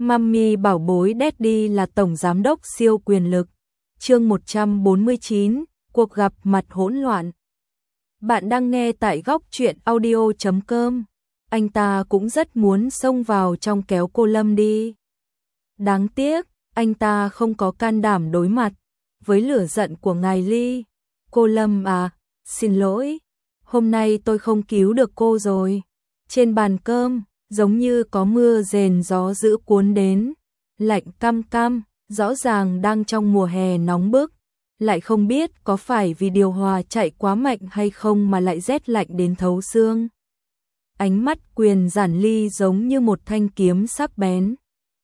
Mummy bảo bối Daddy là tổng giám đốc siêu quyền lực. Chương 149, cuộc gặp mặt hỗn loạn. Bạn đang nghe tại góc truyện audio.com. Anh ta cũng rất muốn xông vào trong kéo cô Lâm đi. Đáng tiếc, anh ta không có can đảm đối mặt với lửa giận của ngài Ly. Cô Lâm à, xin lỗi, hôm nay tôi không cứu được cô rồi. Trên bàn cơm, giống như có mưa rền gió dữ cuốn đến, lạnh căm căm, rõ ràng đang trong mùa hè nóng bức, lại không biết có phải vì điều hòa chạy quá mạnh hay không mà lại rét lạnh đến thấu xương. Ánh mắt Quyền Giản Ly giống như một thanh kiếm sắc bén,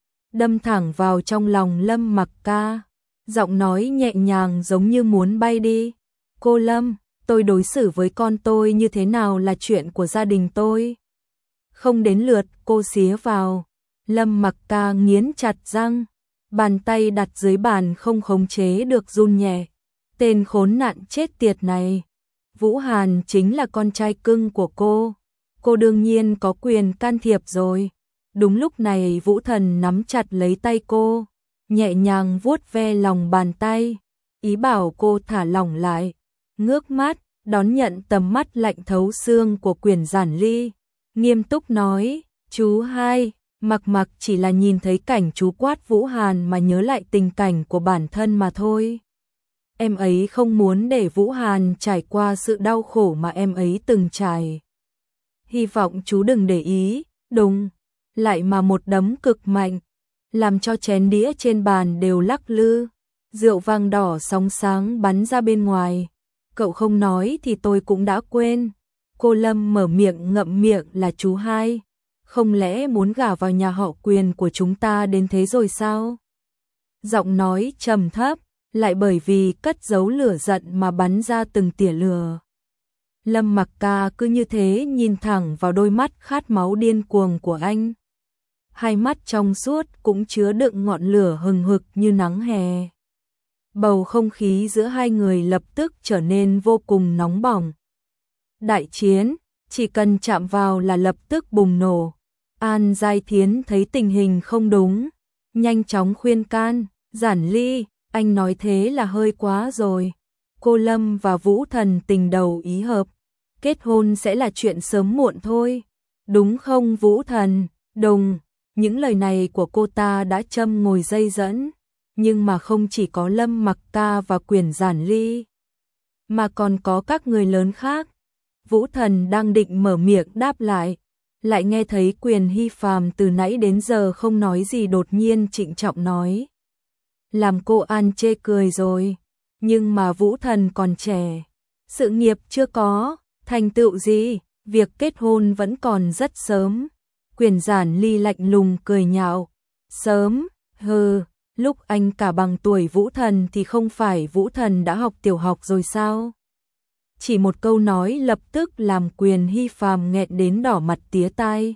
đâm thẳng vào trong lòng Lâm Mặc Ca, giọng nói nhẹ nhàng giống như muốn bay đi. Cô Lâm, tôi đối xử với con tôi như thế nào là chuyện của gia đình tôi. Không đến lượt cô xía vào. Lâm Mặc Ca nghiến chặt răng, bàn tay đặt dưới bàn không khống chế được run nhẹ. Tên khốn nạn chết tiệt này. Vũ Hàn chính là con trai cưng của cô đương nhiên có quyền can thiệp rồi. Đúng lúc này Vũ Thần nắm chặt lấy tay cô, nhẹ nhàng vuốt ve lòng bàn tay, ý bảo cô thả lỏng lại. Ngước mắt, đón nhận tầm mắt lạnh thấu xương của Quyền Giản Ly, nghiêm túc nói, chú hai. Mặc chỉ là nhìn thấy cảnh chú quát Vũ Hàn mà nhớ lại tình cảnh của bản thân mà thôi. Em ấy không muốn để Vũ Hàn trải qua sự đau khổ mà em ấy từng trải. Hy vọng chú đừng để ý. Đùng, lại mà một đấm cực mạnh, làm cho chén đĩa trên bàn đều lắc lư. Rượu vang đỏ sóng sáng bắn ra bên ngoài. Cậu không nói thì tôi cũng đã quên. Cô Lâm mở miệng ngậm miệng là chú hai. Không lẽ muốn gả vào nhà họ Quyền của chúng ta đến thế rồi sao? Giọng nói trầm thấp, lại bởi vì cất giấu lửa giận mà bắn ra từng tia lửa. Lâm Mặc Ca cứ như thế nhìn thẳng vào đôi mắt khát máu điên cuồng của anh. Hai mắt trong suốt cũng chứa đựng ngọn lửa hừng hực như nắng hè. Bầu không khí giữa hai người lập tức trở nên vô cùng nóng bỏng. Đại chiến, chỉ cần chạm vào là lập tức bùng nổ. An Giai Thiến thấy tình hình không đúng, nhanh chóng khuyên can, Giản Ly, anh nói thế là hơi quá rồi. Cô Lâm và Vũ Thần tình đầu ý hợp, kết hôn sẽ là chuyện sớm muộn thôi. Đúng không Vũ Thần? Đùng, những lời này của cô ta đã châm ngòi dây dẫn, nhưng mà không chỉ có Lâm Mặc Ca và Quyền Giản Ly, mà còn có các người lớn khác. Vũ Thần đang định mở miệng đáp lại nghe thấy Quyền Hy Phàm từ nãy đến giờ không nói gì đột nhiên trịnh trọng nói. Làm cô An chê cười rồi, nhưng mà Vũ Thần còn trẻ, sự nghiệp chưa có, thành tựu gì, việc kết hôn vẫn còn rất sớm. Quyền Giản Ly lạnh lùng cười nhạo, sớm, hừ, lúc anh cả bằng tuổi Vũ Thần thì không phải Vũ Thần đã học tiểu học rồi sao? Chỉ một câu nói lập tức làm Quyền Hy Phàm nghẹn đến đỏ mặt tía tai.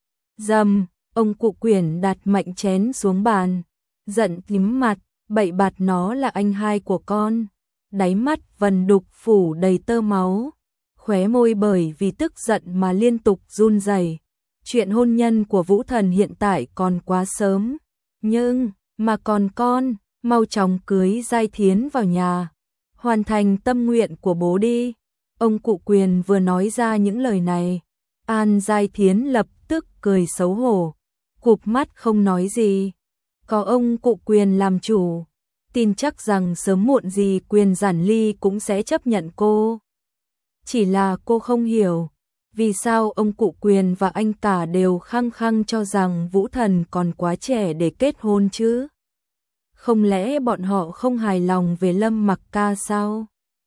Dầm, ông cụ Quyền đặt mạnh chén xuống bàn, giận tím mặt, bậy bạt nó là anh hai của con. Đáy mắt vần đục phủ đầy tơ máu, khóe môi bởi vì tức giận mà liên tục run rẩy. Chuyện hôn nhân của Vũ Thần hiện tại còn quá sớm, nhưng mà còn con, mau chóng cưới Giai Thiến vào nhà, hoàn thành tâm nguyện của bố đi. Ông cụ Quyền vừa nói ra những lời này, An Giai Thiến lập tức cười xấu hổ, cụp mắt không nói gì. Có ông cụ Quyền làm chủ, tin chắc rằng sớm muộn gì Quyền Giản Ly cũng sẽ chấp nhận cô. Chỉ là cô không hiểu, vì sao ông cụ Quyền và anh cả đều khăng khăng cho rằng Vũ Thần còn quá trẻ để kết hôn chứ? Không lẽ bọn họ không hài lòng về Lâm Mặc Ca sao?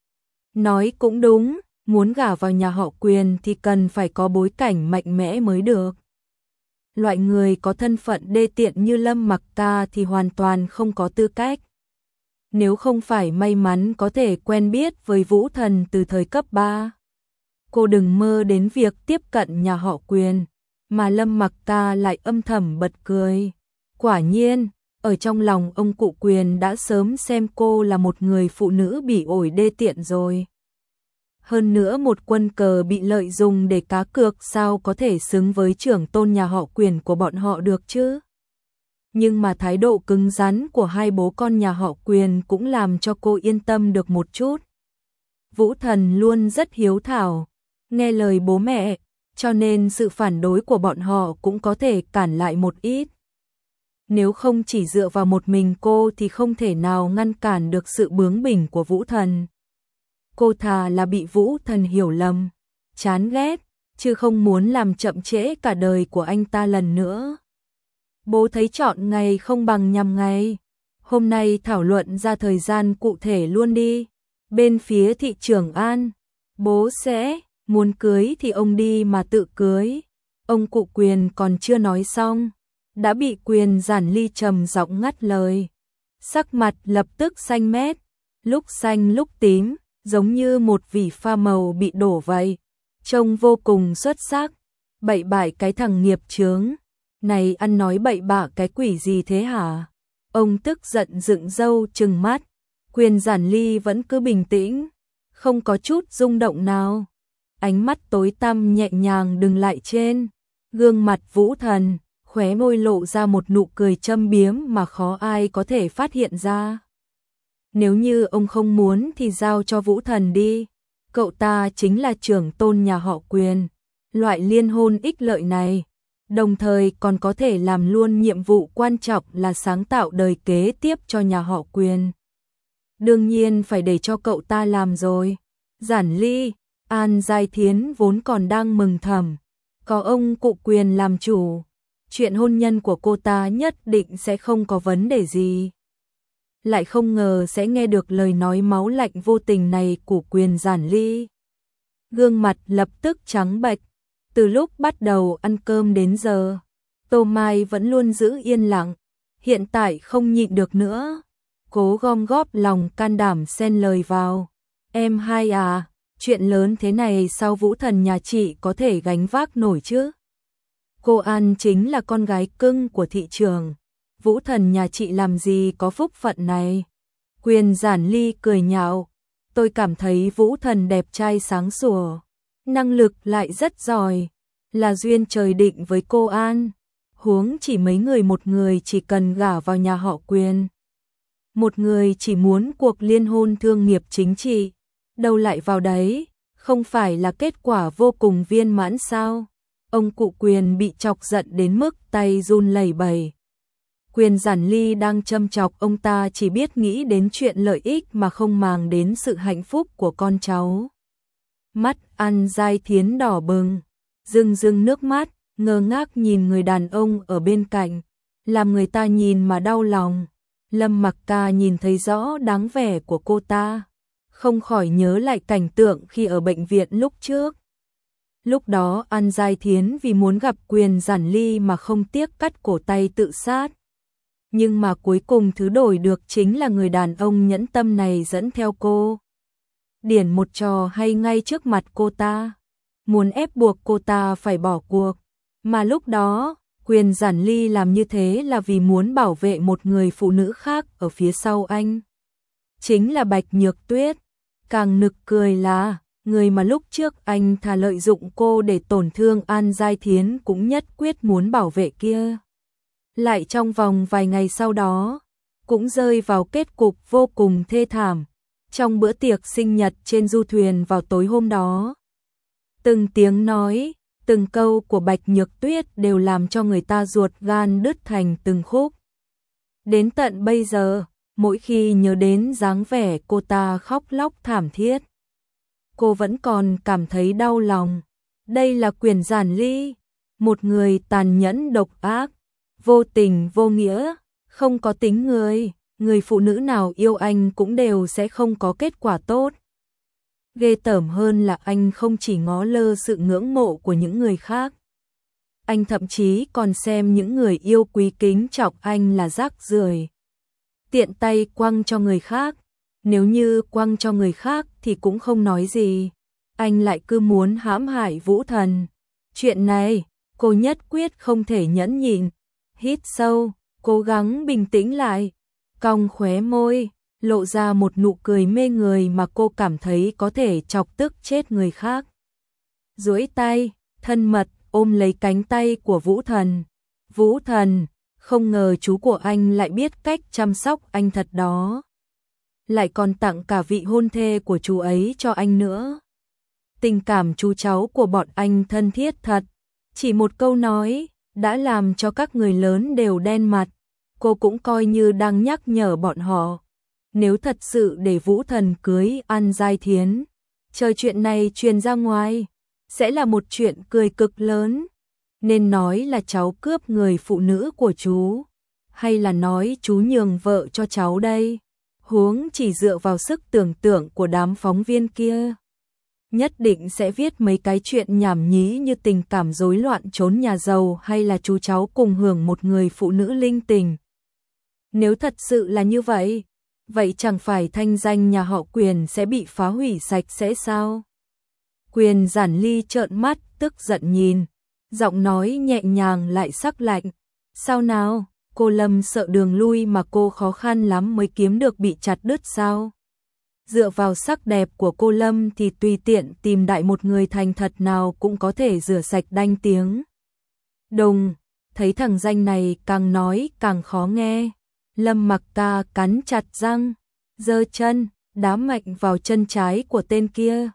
Nói cũng đúng, muốn gả vào nhà họ Quyền thì cần phải có bối cảnh mạnh mẽ mới được. Loại người có thân phận đê tiện như Lâm Mặc Ca thì hoàn toàn không có tư cách. Nếu không phải may mắn có thể quen biết với Vũ Thần từ thời cấp 3, cô đừng mơ đến việc tiếp cận nhà họ Quyền. Mà Lâm Mặc Ca lại âm thầm bật cười. Quả nhiên, ở trong lòng ông cụ Quyền đã sớm xem cô là một người phụ nữ bỉ ổi đê tiện rồi. Hơn nữa một quân cờ bị lợi dụng để cá cược sao có thể xứng với trưởng tôn nhà họ Quyền của bọn họ được chứ? Nhưng mà thái độ cứng rắn của hai bố con nhà họ Quyền cũng làm cho cô yên tâm được một chút. Vũ Thần luôn rất hiếu thảo, nghe lời bố mẹ, cho nên sự phản đối của bọn họ cũng có thể cản lại một ít. Nếu không chỉ dựa vào một mình cô thì không thể nào ngăn cản được sự bướng bỉnh của Vũ Thần. Cô thà là bị Vũ Thần hiểu lầm, chán ghét, chứ không muốn làm chậm trễ cả đời của anh ta lần nữa. Bố thấy chọn ngày không bằng nhằm ngày. Hôm nay thảo luận ra thời gian cụ thể luôn đi. Bên phía thị trưởng An, bố sẽ muốn cưới thì ông đi mà tự cưới. Ông cụ Quyền còn chưa nói xong, đã bị Quyền Giản Ly trầm giọng ngắt lời. Sắc mặt lập tức xanh mét, lúc xanh lúc tím, giống như một vỉ pha màu bị đổ vậy. Trông vô cùng xuất sắc. Bậy bại cái thằng nghiệp chướng. Này ăn nói bậy bạ cái quỷ gì thế hả? Ông tức giận dựng râu trừng mắt. Quyền Giản Ly vẫn cứ bình tĩnh, không có chút rung động nào. Ánh mắt tối tăm nhẹ nhàng đừng lại trên gương mặt Vũ Thần, khóe môi lộ ra một nụ cười châm biếm mà khó ai có thể phát hiện ra. Nếu như ông không muốn thì giao cho Vũ Thần đi. Cậu ta chính là trưởng tôn nhà họ Quyền. Loại liên hôn ích lợi này, đồng thời còn có thể làm luôn nhiệm vụ quan trọng là sáng tạo đời kế tiếp cho nhà họ Quyền. Đương nhiên phải để cho cậu ta làm rồi. Giản Ly, An Giai Thiến vốn còn đang mừng thầm, có ông cụ Quyền làm chủ, chuyện hôn nhân của cô ta nhất định sẽ không có vấn đề gì. Lại không ngờ sẽ nghe được lời nói máu lạnh vô tình này của Quyền Giản Ly. Gương mặt lập tức trắng bệch. Từ lúc bắt đầu ăn cơm đến giờ, Tô Mai vẫn luôn giữ yên lặng, hiện tại không nhịn được nữa. Cố gom góp lòng can đảm xen lời vào. Em hai à, chuyện lớn thế này sao Vũ Thần nhà chị có thể gánh vác nổi chứ? Cô An chính là con gái cưng của thị trường. Vũ Thần nhà chị làm gì có phúc phận này? Quyền Giản Ly cười nhạo. Tôi cảm thấy Vũ Thần đẹp trai sáng sủa, năng lực lại rất giỏi, là duyên trời định với cô An. Huống chỉ mấy người, một người chỉ cần gả vào nhà họ Quyền, một người chỉ muốn cuộc liên hôn thương nghiệp chính trị, đâu lại vào đấy, không phải là kết quả vô cùng viên mãn sao? Ông cụ Quyền bị chọc giận đến mức tay run lẩy bẩy. Quyền Giản Ly đang châm chọc ông ta chỉ biết nghĩ đến chuyện lợi ích mà không màng đến sự hạnh phúc của con cháu. Mắt An Giai Thiến đỏ bừng, rưng rưng nước mắt, ngơ ngác nhìn người đàn ông ở bên cạnh, làm người ta nhìn mà đau lòng. Lâm Mặc Ca nhìn thấy rõ dáng vẻ của cô ta, không khỏi nhớ lại cảnh tượng khi ở bệnh viện lúc trước. Lúc đó An Giai Thiến vì muốn gặp Quyền Giản Ly mà không tiếc cắt cổ tay tự sát. Nhưng mà cuối cùng thứ đổi được chính là người đàn ông nhẫn tâm này dẫn theo cô. Điển một trò hay ngay trước mặt cô ta, muốn ép buộc cô ta phải bỏ cuộc. Mà lúc đó, Quyền Giản Ly làm như thế là vì muốn bảo vệ một người phụ nữ khác ở phía sau anh. Chính là Bạch Nhược Tuyết. Càng nực cười là, người mà lúc trước anh thà lợi dụng cô để tổn thương An Giai Thiến cũng nhất quyết muốn bảo vệ kia. Lại trong vòng vài ngày sau đó, cũng rơi vào kết cục vô cùng thê thảm. Trong bữa tiệc sinh nhật trên du thuyền vào tối hôm đó, từng tiếng nói, từng câu của Bạch Nhược Tuyết đều làm cho người ta ruột gan đứt thành từng khúc. Đến tận bây giờ, mỗi khi nhớ đến dáng vẻ cô ta khóc lóc thảm thiết, cô vẫn còn cảm thấy đau lòng. Đây là Quyền Giản Ly, một người tàn nhẫn độc ác, vô tình vô nghĩa, không có tính người. Người phụ nữ nào yêu anh cũng đều sẽ không có kết quả tốt. Ghê tởm hơn là anh không chỉ ngó lơ sự ngưỡng mộ của những người khác, anh thậm chí còn xem những người yêu quý kính trọng anh là rác rưởi, tiện tay quăng cho người khác. Nếu như quăng cho người khác thì cũng không nói gì, anh lại cứ muốn hãm hại Vũ Thần. Chuyện này, cô nhất quyết không thể nhẫn nhịn. Hít sâu, cố gắng bình tĩnh lại, cong khóe môi, lộ ra một nụ cười mê người mà cô cảm thấy có thể chọc tức chết người khác. Duỗi tay, thân mật ôm lấy cánh tay của Vũ Thần. Vũ Thần, Không ngờ chú của anh lại biết cách chăm sóc anh thật đó. Lại còn tặng cả vị hôn thê của chú ấy cho anh nữa. Tình cảm chú cháu của bọn anh thân thiết thật. Chỉ một câu nói đã làm cho các người lớn đều đen mặt. Cô cũng coi như đang nhắc nhở bọn họ. Nếu thật sự để Vũ Thần cưới An Giai Thiến, chờ chuyện này truyền ra ngoài, sẽ là một chuyện cười cực lớn. Nên nói là cháu cướp người phụ nữ của chú, hay là nói chú nhường vợ cho cháu đây? Huống chỉ dựa vào sức tưởng tượng của đám phóng viên kia, nhất định sẽ viết mấy cái chuyện nhảm nhí như tình cảm rối loạn trốn nhà giàu hay là chú cháu cùng hưởng một người phụ nữ linh tình. Nếu thật sự là như vậy, vậy chẳng phải thanh danh nhà họ Quyền sẽ bị phá hủy sạch sẽ sao? Quyền Giản Ly trợn mắt tức giận nhìn, giọng nói nhẹ nhàng lại sắc lạnh. Sao nào, cô Lâm sợ đường lui mà cô khó khăn lắm mới kiếm được bị chặt đứt sao? Dựa vào sắc đẹp của cô Lâm thì tùy tiện tìm đại một người thành thật nào cũng có thể rửa sạch đanh tiếng. Đùng, thấy thằng danh này càng nói càng khó nghe. Lâm Mặc Ca cắn chặt răng, giơ chân, đá mạnh vào chân trái của tên kia.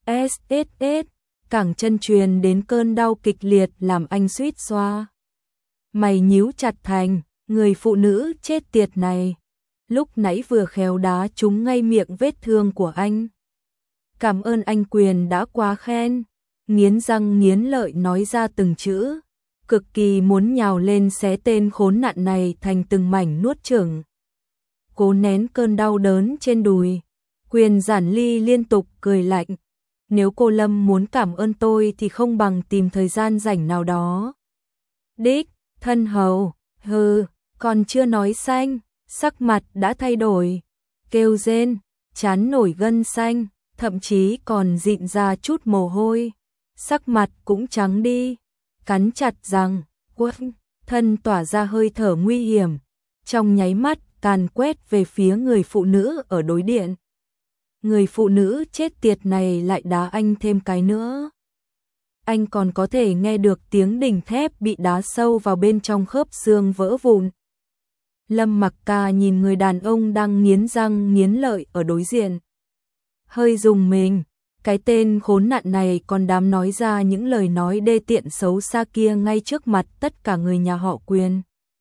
SSS, cẳng chân truyền đến cơn đau kịch liệt làm anh suýt xoa. Mày nhíu chặt thành, người phụ nữ chết tiệt này. Lúc nãy vừa khéo đá trúng ngay miệng vết thương của anh. Cảm ơn anh Quyền đã quá khen. Nghiến răng nghiến lợi nói ra từng chữ. Cực kỳ muốn nhào lên xé tên khốn nạn này thành từng mảnh nuốt chửng. Cố nén cơn đau đớn trên đùi. Quyền Giản Ly liên tục cười lạnh. Nếu cô Lâm muốn cảm ơn tôi thì không bằng tìm thời gian rảnh nào đó. Đích, thân hầu, hừ, còn chưa nói xanh, sắc mặt đã thay đổi. Kêu rên, trán nổi gân xanh, thậm chí còn dịn ra chút mồ hôi. Sắc mặt cũng trắng đi. Cắn chặt răng, quất, thân tỏa ra hơi thở nguy hiểm, trong nháy mắt càn quét về phía người phụ nữ ở đối diện. Người phụ nữ chết tiệt này lại đá anh thêm cái nữa. Anh còn có thể nghe được tiếng đỉnh thép bị đá sâu vào bên trong khớp xương vỡ vụn. Lâm Mặc Ca nhìn người đàn ông đang nghiến răng nghiến lợi ở đối diện. Hơi rùng mình. Cái tên khốn nạn này còn dám nói ra những lời nói đê tiện xấu xa kia ngay trước mặt tất cả người nhà họ Quyền.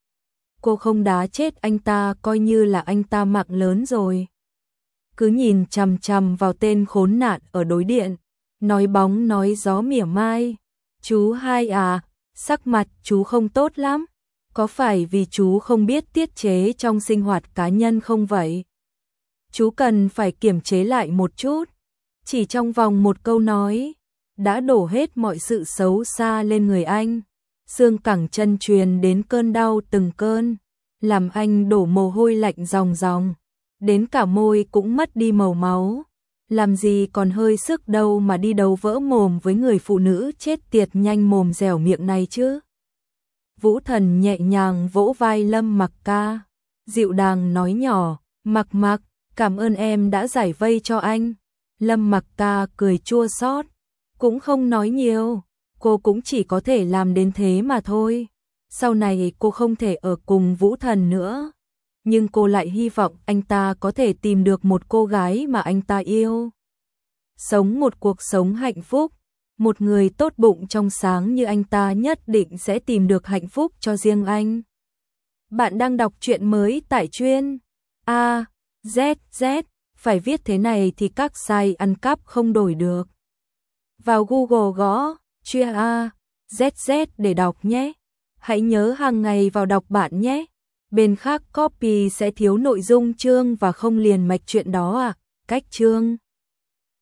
Cô không đá chết anh ta coi như là anh ta mạng lớn rồi. Cứ nhìn chằm chằm vào tên khốn nạn ở đối diện, nói bóng nói gió mỉa mai. Chú hai à, sắc mặt chú không tốt lắm. Có phải vì chú không biết tiết chế trong sinh hoạt cá nhân không vậy? Chú cần phải kiềm chế lại một chút. Chỉ trong vòng một câu nói, đã đổ hết mọi sự xấu xa lên người anh. Xương cẳng chân truyền đến cơn đau từng cơn, làm anh đổ mồ hôi lạnh ròng ròng. Đến cả môi cũng mất đi màu máu. Làm gì còn hơi sức đâu mà đi đấu vỡ mồm với người phụ nữ chết tiệt nhanh mồm dẻo miệng này chứ. Vũ Thần nhẹ nhàng vỗ vai Lâm Mặc Ca, dịu dàng nói nhỏ, Mặc Mặc, cảm ơn em đã giải vây cho anh. Lâm Mặc Ca cười chua xót, cũng không nói nhiều, cô cũng chỉ có thể làm đến thế mà thôi. Sau này cô không thể ở cùng Vũ Thần nữa, nhưng cô lại hy vọng anh ta có thể tìm được một cô gái mà anh ta yêu. Sống một cuộc sống hạnh phúc, một người tốt bụng trong sáng như anh ta nhất định sẽ tìm được hạnh phúc cho riêng anh. Bạn đang đọc truyện mới tại chuyên AZZ. Phải viết thế này thì các site ăn cắp không đổi được. Vào Google gõ chuyên AZZ để đọc nhé. Hãy nhớ hàng ngày vào đọc bạn nhé. Bên khác copy sẽ thiếu nội dung chương và không liền mạch chuyện đó à. Cách chương